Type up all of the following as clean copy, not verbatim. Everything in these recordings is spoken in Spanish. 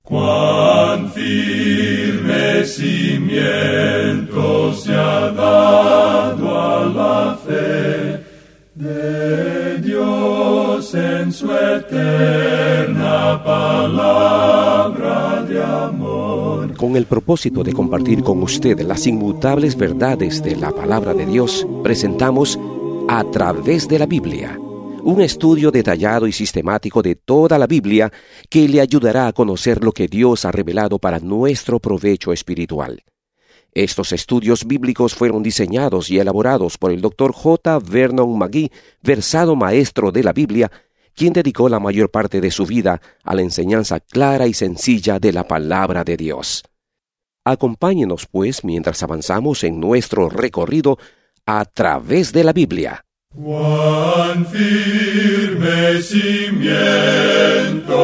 Cuán firme cimiento se ha dado a la fe de Dios en su eterna palabra de amor. Con el propósito de compartir con usted las inmutables verdades de la palabra de Dios, presentamos A Través de la Biblia, un estudio detallado y sistemático de toda la Biblia que le ayudará a conocer lo que Dios ha revelado para nuestro provecho espiritual. Estos estudios bíblicos fueron diseñados y elaborados por el Dr. J. Vernon McGee, versado maestro de la Biblia, quien dedicó la mayor parte de su vida a la enseñanza clara y sencilla de la palabra de Dios. Acompáñenos, pues, mientras avanzamos en nuestro recorrido a través de la Biblia. Cuán firme cimiento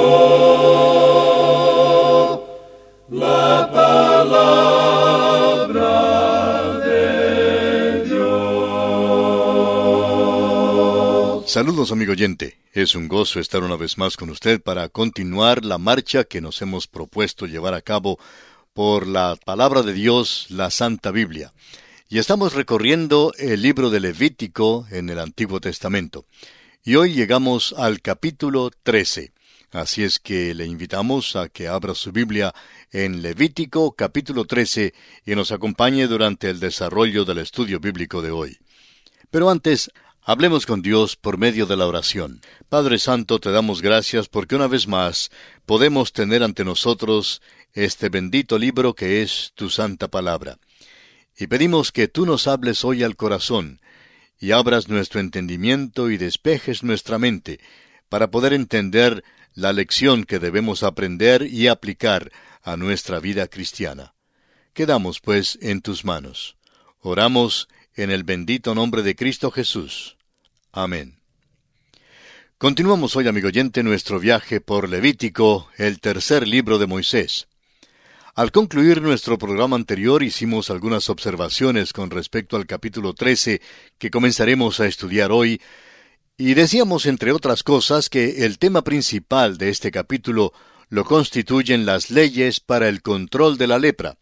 la palabra de Dios. Saludos, amigo oyente. Es un gozo estar una vez más con usted para continuar la marcha que nos hemos propuesto llevar a cabo por la palabra de Dios, la Santa Biblia. Y estamos recorriendo el libro de Levítico en el Antiguo Testamento. Y hoy llegamos al capítulo 13. Así es que le invitamos a que abra su Biblia en Levítico capítulo 13 y nos acompañe durante el desarrollo del estudio bíblico de hoy. Pero antes, hablemos con Dios por medio de la oración. Padre Santo, te damos gracias porque una vez más podemos tener ante nosotros este bendito libro que es tu santa palabra. Y pedimos que tú nos hables hoy al corazón, y abras nuestro entendimiento y despejes nuestra mente, para poder entender la lección que debemos aprender y aplicar a nuestra vida cristiana. Quedamos, pues, en tus manos. Oramos en el bendito nombre de Cristo Jesús. Amén. Continuamos hoy, amigo oyente, nuestro viaje por Levítico, el tercer libro de Moisés. Al concluir nuestro programa anterior hicimos algunas observaciones con respecto al capítulo 13 que comenzaremos a estudiar hoy, y decíamos, entre otras cosas, que el tema principal de este capítulo lo constituyen las leyes para el control de la lepra.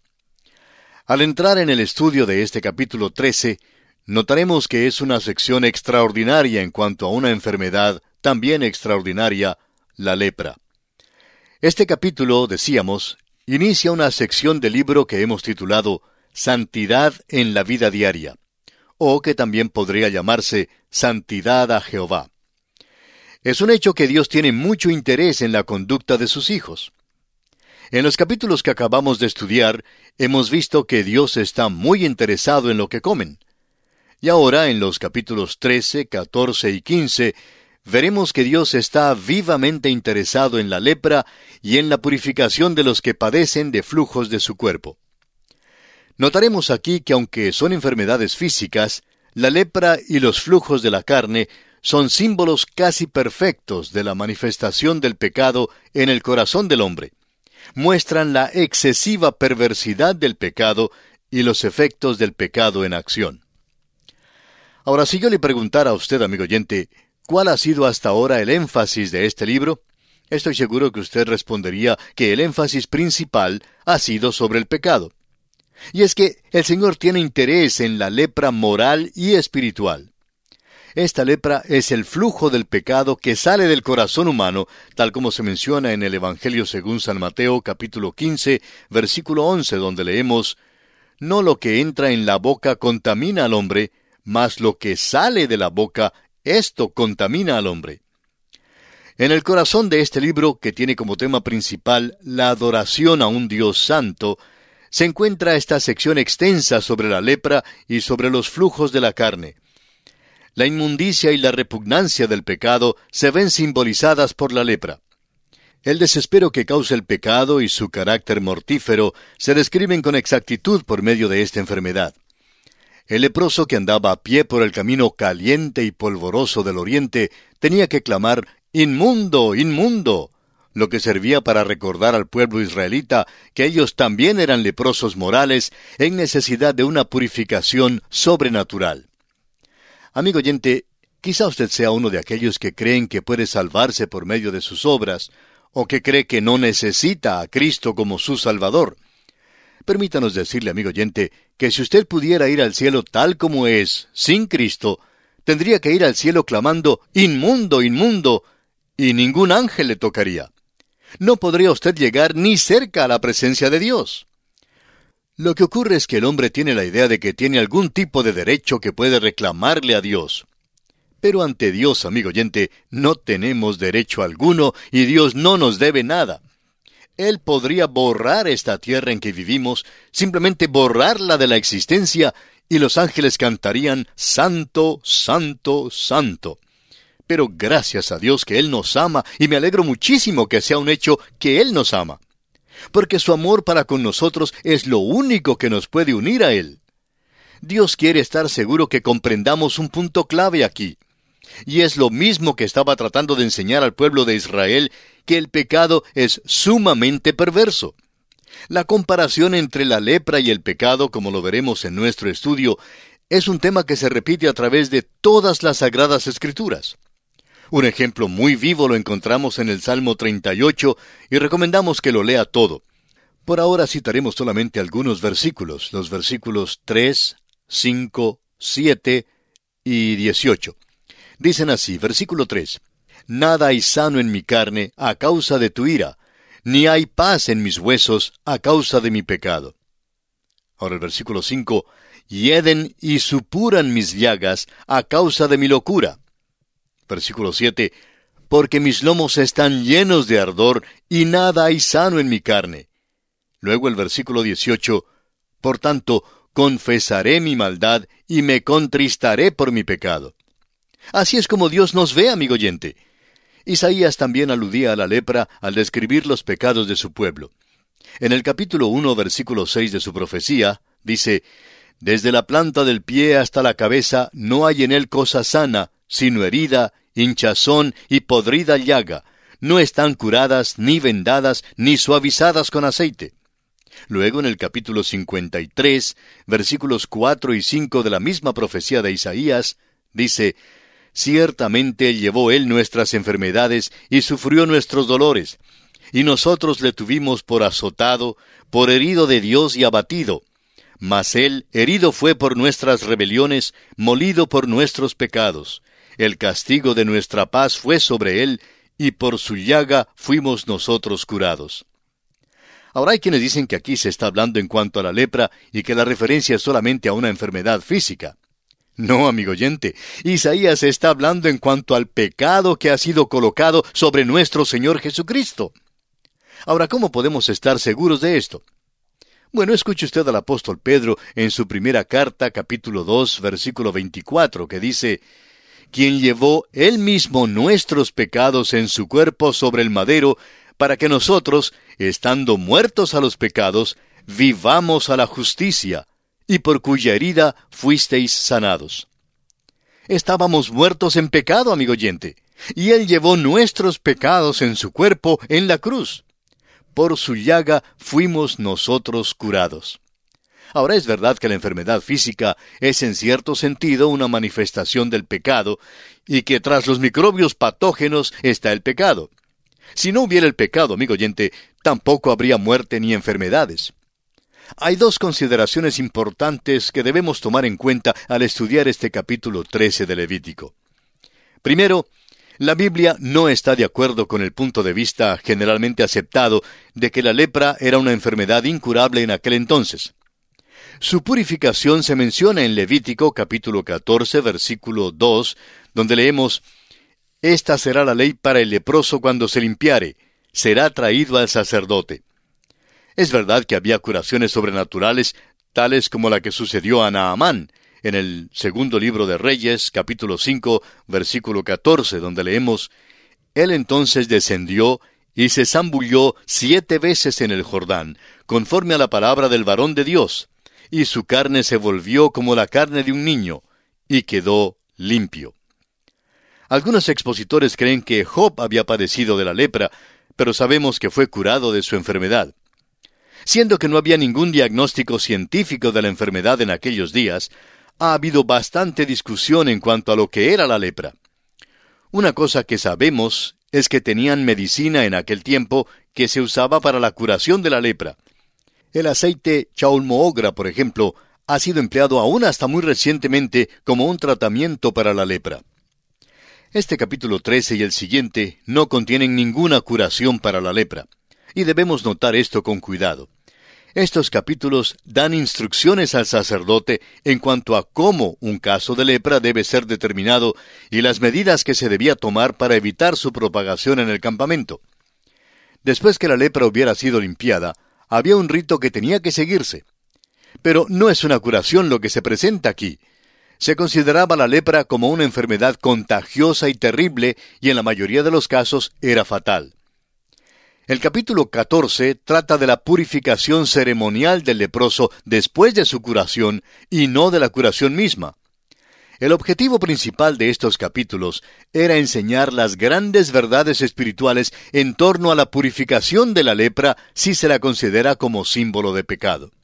Al entrar en el estudio de este capítulo 13, notaremos que es una sección extraordinaria en cuanto a una enfermedad también extraordinaria, la lepra. Este capítulo, decíamos, inicia una sección del libro que hemos titulado Santidad en la vida diaria, o que también podría llamarse Santidad a Jehová. Es un hecho que Dios tiene mucho interés en la conducta de sus hijos. En los capítulos que acabamos de estudiar, hemos visto que Dios está muy interesado en lo que comen. Y ahora, en los capítulos 13, 14 y 15, veremos que Dios está vivamente interesado en la lepra y en la purificación de los que padecen de flujos de su cuerpo. Notaremos aquí que aunque son enfermedades físicas, la lepra y los flujos de la carne son símbolos casi perfectos de la manifestación del pecado en el corazón del hombre. Muestran la excesiva perversidad del pecado y los efectos del pecado en acción. Ahora, si yo le preguntara a usted, amigo oyente, ¿cuál ha sido hasta ahora el énfasis de este libro? Estoy seguro que usted respondería que el énfasis principal ha sido sobre el pecado. Y es que el Señor tiene interés en la lepra moral y espiritual. Esta lepra es el flujo del pecado que sale del corazón humano, tal como se menciona en el Evangelio según San Mateo, capítulo 15, versículo 11, donde leemos: «No lo que entra en la boca contamina al hombre, mas lo que sale de la boca, esto contamina al hombre». En el corazón de este libro, que tiene como tema principal la adoración a un Dios santo, se encuentra esta sección extensa sobre la lepra y sobre los flujos de la carne. La inmundicia y la repugnancia del pecado se ven simbolizadas por la lepra. El desespero que causa el pecado y su carácter mortífero se describen con exactitud por medio de esta enfermedad. El leproso que andaba a pie por el camino caliente y polvoroso del oriente tenía que clamar: «¡Inmundo, inmundo!», lo que servía para recordar al pueblo israelita que ellos también eran leprosos morales en necesidad de una purificación sobrenatural. Amigo oyente, quizá usted sea uno de aquellos que creen que puede salvarse por medio de sus obras, o que cree que no necesita a Cristo como su Salvador. Permítanos decirle, amigo oyente, que si usted pudiera ir al cielo tal como es, sin Cristo, tendría que ir al cielo clamando, «Inmundo, inmundo», y ningún ángel le tocaría. No podría usted llegar ni cerca a la presencia de Dios. Lo que ocurre es que el hombre tiene la idea de que tiene algún tipo de derecho que puede reclamarle a Dios. Pero ante Dios, amigo oyente, no tenemos derecho alguno y Dios no nos debe nada. Él podría borrar esta tierra en que vivimos, simplemente borrarla de la existencia, y los ángeles cantarían «Santo, Santo, Santo». Pero gracias a Dios que Él nos ama, y me alegro muchísimo que sea un hecho que Él nos ama. Porque su amor para con nosotros es lo único que nos puede unir a Él. Dios quiere estar seguro que comprendamos un punto clave aquí. Y es lo mismo que estaba tratando de enseñar al pueblo de Israel, que el pecado es sumamente perverso. La comparación entre la lepra y el pecado, como lo veremos en nuestro estudio, es un tema que se repite a través de todas las Sagradas Escrituras. Un ejemplo muy vivo lo encontramos en el Salmo 38 y recomendamos que lo lea todo. Por ahora citaremos solamente algunos versículos, los versículos 3, 5, 7 y 18. Dicen así, versículo 3, «Nada hay sano en mi carne a causa de tu ira, ni hay paz en mis huesos a causa de mi pecado». Ahora el versículo 5, «Hieden y supuran mis llagas a causa de mi locura». Versículo 7, «Porque mis lomos están llenos de ardor, y nada hay sano en mi carne». Luego el versículo 18, «Por tanto, confesaré mi maldad, y me contristaré por mi pecado». Así es como Dios nos ve, amigo oyente. Isaías también aludía a la lepra al describir los pecados de su pueblo. En el capítulo 1, versículo 6 de su profecía, dice, «Desde la planta del pie hasta la cabeza no hay en él cosa sana, sino herida, hinchazón y podrida llaga. No están curadas, ni vendadas, ni suavizadas con aceite». Luego en el capítulo 53, versículos 4 y 5 de la misma profecía de Isaías, dice, «Ciertamente llevó él nuestras enfermedades y sufrió nuestros dolores, y nosotros le tuvimos por azotado, por herido de Dios y abatido. Mas él herido fue por nuestras rebeliones, molido por nuestros pecados. El castigo de nuestra paz fue sobre él, y por su llaga fuimos nosotros curados». Ahora hay quienes dicen que aquí se está hablando en cuanto a la lepra y que la referencia es solamente a una enfermedad física. No, amigo oyente, Isaías está hablando en cuanto al pecado que ha sido colocado sobre nuestro Señor Jesucristo. Ahora, ¿cómo podemos estar seguros de esto? Bueno, escuche usted al apóstol Pedro en su primera carta, capítulo 2, versículo 24, que dice, «Quien llevó él mismo nuestros pecados en su cuerpo sobre el madero, para que nosotros, estando muertos a los pecados, vivamos a la justicia, y por cuya herida fuisteis sanados». Estábamos muertos en pecado, amigo oyente, y Él llevó nuestros pecados en su cuerpo en la cruz. Por su llaga fuimos nosotros curados. Ahora es verdad que la enfermedad física es en cierto sentido una manifestación del pecado, y que tras los microbios patógenos está el pecado. Si no hubiera el pecado, amigo oyente, tampoco habría muerte ni enfermedades. Hay dos consideraciones importantes que debemos tomar en cuenta al estudiar este capítulo 13 de Levítico. Primero, la Biblia no está de acuerdo con el punto de vista generalmente aceptado de que la lepra era una enfermedad incurable en aquel entonces. Su purificación se menciona en Levítico capítulo 14, versículo 2, donde leemos, «Esta será la ley para el leproso cuando se limpiare, será traído al sacerdote». Es verdad que había curaciones sobrenaturales, tales como la que sucedió a Naamán, en el segundo libro de Reyes, capítulo 5, versículo 14, donde leemos, «Él entonces descendió y se zambulló 7 veces en el Jordán, conforme a la palabra del varón de Dios, y su carne se volvió como la carne de un niño, y quedó limpio». Algunos expositores creen que Job había padecido de la lepra, pero sabemos que fue curado de su enfermedad. Siendo que no había ningún diagnóstico científico de la enfermedad en aquellos días, ha habido bastante discusión en cuanto a lo que era la lepra. Una cosa que sabemos es que tenían medicina en aquel tiempo que se usaba para la curación de la lepra. El aceite chaulmoogra, por ejemplo, ha sido empleado aún hasta muy recientemente como un tratamiento para la lepra. Este capítulo 13 y el siguiente no contienen ninguna curación para la lepra, y debemos notar esto con cuidado. Estos capítulos dan instrucciones al sacerdote en cuanto a cómo un caso de lepra debe ser determinado y las medidas que se debía tomar para evitar su propagación en el campamento. Después que la lepra hubiera sido limpiada, había un rito que tenía que seguirse. Pero no es una curación lo que se presenta aquí. Se consideraba la lepra como una enfermedad contagiosa y terrible, y en la mayoría de los casos era fatal. El capítulo 14 trata de la purificación ceremonial del leproso después de su curación y no de la curación misma. El objetivo principal de estos capítulos era enseñar las grandes verdades espirituales en torno a la purificación de la lepra si se la considera como símbolo de pecado.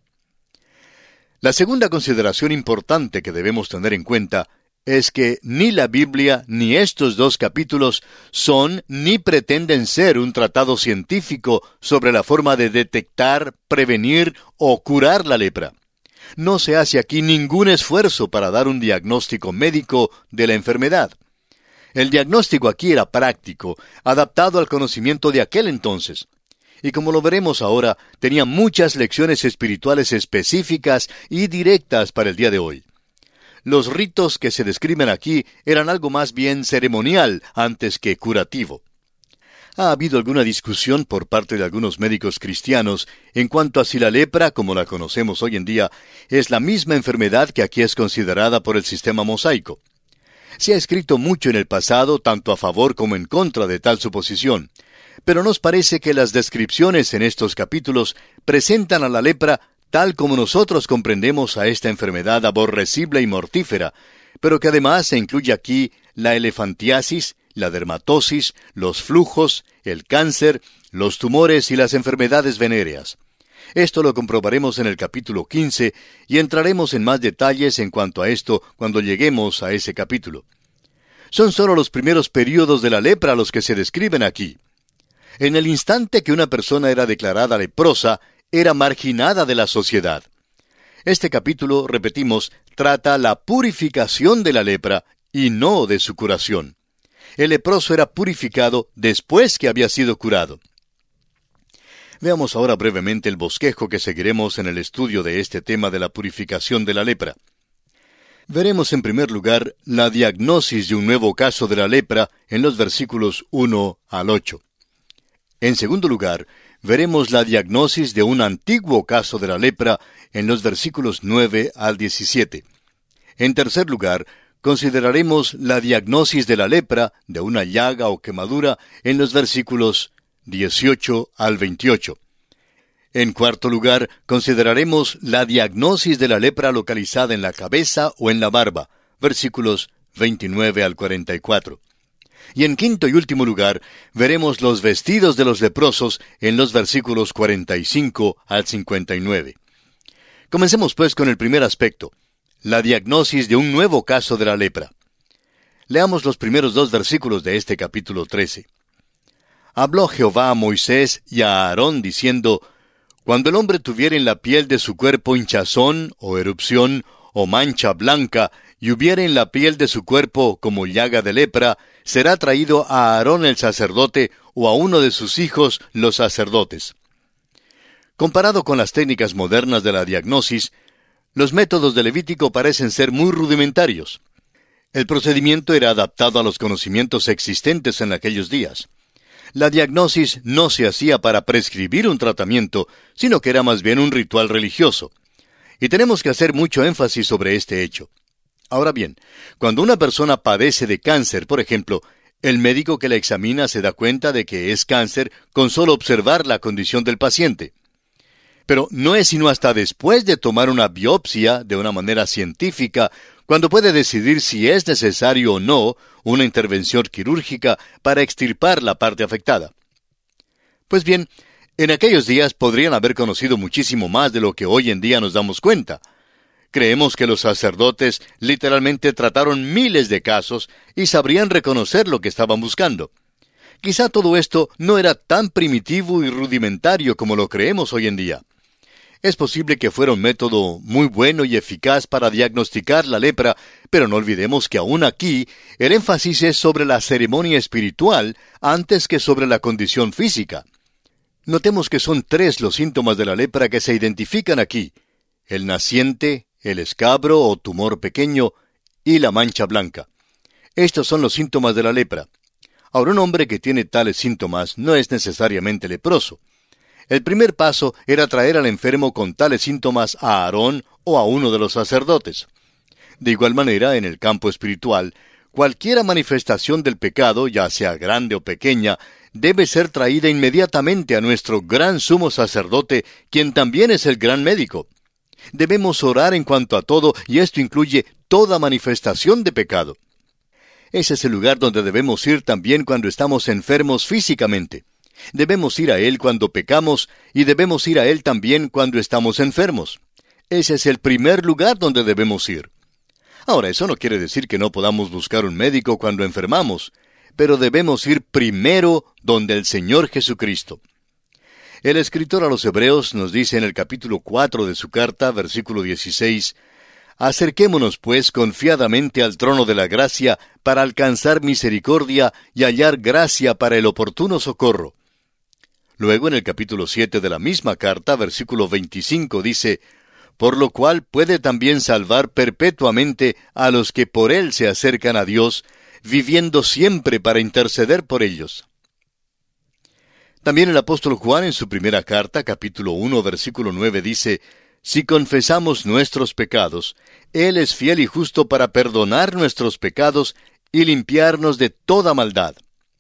La segunda consideración importante que debemos tener en cuenta es que ni la Biblia ni estos dos capítulos son ni pretenden ser un tratado científico sobre la forma de detectar, prevenir o curar la lepra. No se hace aquí ningún esfuerzo para dar un diagnóstico médico de la enfermedad. El diagnóstico aquí era práctico, adaptado al conocimiento de aquel entonces. Y como lo veremos ahora, tenía muchas lecciones espirituales específicas y directas para el día de hoy. Los ritos que se describen aquí eran algo más bien ceremonial antes que curativo. Ha habido alguna discusión por parte de algunos médicos cristianos en cuanto a si la lepra, como la conocemos hoy en día, es la misma enfermedad que aquí es considerada por el sistema mosaico. Se ha escrito mucho en el pasado, tanto a favor como en contra de tal suposición, pero nos parece que las descripciones en estos capítulos presentan a la lepra tal como nosotros comprendemos a esta enfermedad aborrecible y mortífera, pero que además se incluye aquí la elefantiasis, la dermatosis, los flujos, el cáncer, los tumores y las enfermedades venéreas. Esto lo comprobaremos en el capítulo 15 y entraremos en más detalles en cuanto a esto cuando lleguemos a ese capítulo. Son solo los primeros períodos de la lepra los que se describen aquí. En el instante que una persona era declarada leprosa, era marginada de la sociedad. Este capítulo, repetimos, trata la purificación de la lepra y no de su curación. El leproso era purificado después que había sido curado. Veamos ahora brevemente el bosquejo que seguiremos en el estudio de este tema de la purificación de la lepra. Veremos en primer lugar la diagnosis de un nuevo caso de la lepra en los versículos 1 al 8. En segundo lugar, veremos la diagnosis de un antiguo caso de la lepra en los versículos 9 al 17. En tercer lugar, consideraremos la diagnosis de la lepra, de una llaga o quemadura, en los versículos 18 al 28. En cuarto lugar, consideraremos la diagnosis de la lepra localizada en la cabeza o en la barba, versículos 29 al 44. Y en quinto y último lugar, veremos los vestidos de los leprosos en los versículos 45 al 59. Comencemos pues con el primer aspecto, la diagnosis de un nuevo caso de la lepra. Leamos los primeros dos versículos de este capítulo 13. Habló Jehová a Moisés y a Aarón diciendo, Cuando el hombre tuviere en la piel de su cuerpo hinchazón, o erupción, o mancha blanca, y hubiere en la piel de su cuerpo como llaga de lepra, será traído a Aarón el sacerdote, o a uno de sus hijos los sacerdotes. Comparado con las técnicas modernas de la diagnosis, los métodos de Levítico parecen ser muy rudimentarios. El procedimiento era adaptado a los conocimientos existentes en aquellos días. La diagnosis no se hacía para prescribir un tratamiento, sino que era más bien un ritual religioso. Y tenemos que hacer mucho énfasis sobre este hecho. Ahora bien, cuando una persona padece de cáncer, por ejemplo, el médico que la examina se da cuenta de que es cáncer con solo observar la condición del paciente. Pero no es sino hasta después de tomar una biopsia de una manera científica cuando puede decidir si es necesario o no una intervención quirúrgica para extirpar la parte afectada. Pues bien, en aquellos días podrían haber conocido muchísimo más de lo que hoy en día nos damos cuenta. Creemos que los sacerdotes literalmente trataron miles de casos y sabrían reconocer lo que estaban buscando. Quizá todo esto no era tan primitivo y rudimentario como lo creemos hoy en día. Es posible que fuera un método muy bueno y eficaz para diagnosticar la lepra, pero no olvidemos que aún aquí el énfasis es sobre la ceremonia espiritual antes que sobre la condición física. Notemos que son 3 los síntomas de la lepra que se identifican aquí: el naciente, el escabro o tumor pequeño y la mancha blanca. Estos son los síntomas de la lepra. Ahora, un hombre que tiene tales síntomas no es necesariamente leproso. El primer paso era traer al enfermo con tales síntomas a Aarón o a uno de los sacerdotes. De igual manera, en el campo espiritual, cualquier manifestación del pecado, ya sea grande o pequeña, debe ser traída inmediatamente a nuestro gran sumo sacerdote, quien también es el gran médico. Debemos orar en cuanto a todo, y esto incluye toda manifestación de pecado. Ese es el lugar donde debemos ir también cuando estamos enfermos físicamente. Debemos ir a Él cuando pecamos y debemos ir a Él también cuando estamos enfermos. Ese es el primer lugar donde debemos ir. Ahora, eso no quiere decir que no podamos buscar un médico cuando enfermamos, pero debemos ir primero donde el Señor Jesucristo. El escritor a los Hebreos nos dice en el capítulo 4 de su carta, versículo 16, «Acerquémonos, pues, confiadamente al trono de la gracia para alcanzar misericordia y hallar gracia para el oportuno socorro». Luego, en el capítulo 7 de la misma carta, versículo 25, dice, «Por lo cual puede también salvar perpetuamente a los que por él se acercan a Dios, viviendo siempre para interceder por ellos». También el apóstol Juan en su primera carta, capítulo 1, versículo 9, dice, «Si confesamos nuestros pecados, Él es fiel y justo para perdonar nuestros pecados y limpiarnos de toda maldad».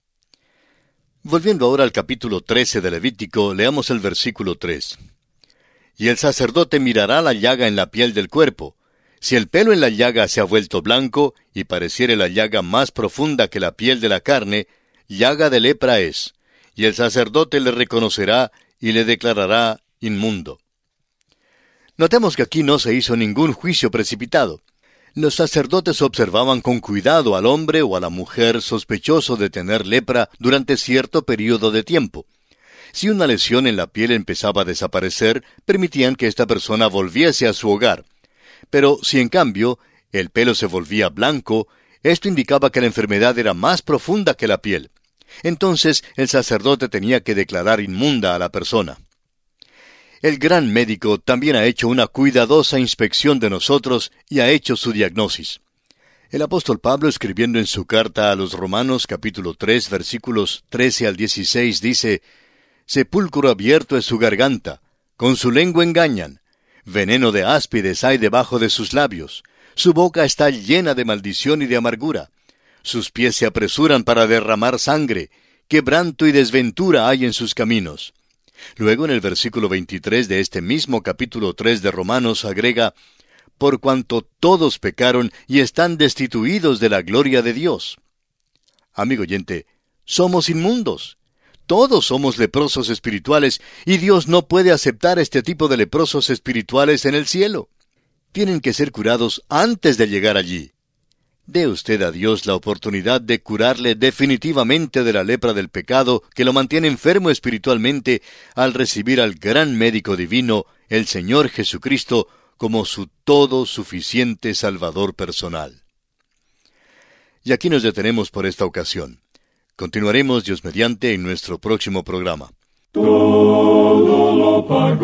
Volviendo ahora al capítulo 13 de Levítico, leamos el versículo 3. «Y el sacerdote mirará la llaga en la piel del cuerpo. Si el pelo en la llaga se ha vuelto blanco, y pareciere la llaga más profunda que la piel de la carne, llaga de lepra es, y el sacerdote le reconocerá y le declarará inmundo». Notemos que aquí no se hizo ningún juicio precipitado. Los sacerdotes observaban con cuidado al hombre o a la mujer sospechoso de tener lepra durante cierto período de tiempo. Si una lesión en la piel empezaba a desaparecer, permitían que esta persona volviese a su hogar. Pero si en cambio el pelo se volvía blanco, esto indicaba que la enfermedad era más profunda que la piel. Entonces el sacerdote tenía que declarar inmunda a la persona. El gran médico también ha hecho una cuidadosa inspección de nosotros y ha hecho su diagnosis. El apóstol Pablo, escribiendo en su carta a los Romanos, capítulo 3, versículos 13 al 16, dice, «Sepulcro abierto es su garganta, con su lengua engañan, veneno de áspides hay debajo de sus labios, su boca está llena de maldición y de amargura, sus pies se apresuran para derramar sangre, quebranto y desventura hay en sus caminos». Luego, en el versículo 23 de este mismo capítulo 3 de Romanos, agrega, «Por cuanto todos pecaron y están destituidos de la gloria de Dios». Amigo oyente, somos inmundos. Todos somos leprosos espirituales, y Dios no puede aceptar este tipo de leprosos espirituales en el cielo. Tienen que ser curados antes de llegar allí. Dé usted a Dios la oportunidad de curarle definitivamente de la lepra del pecado que lo mantiene enfermo espiritualmente al recibir al gran médico divino, el Señor Jesucristo, como su todo suficiente Salvador personal. Y aquí nos detenemos por esta ocasión. Continuaremos, Dios mediante, en nuestro próximo programa. Todo lo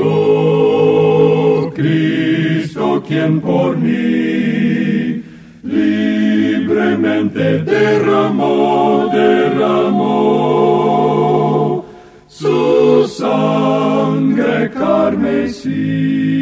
pagó Cristo, quien por mí libremente derramó su sangre carmesí.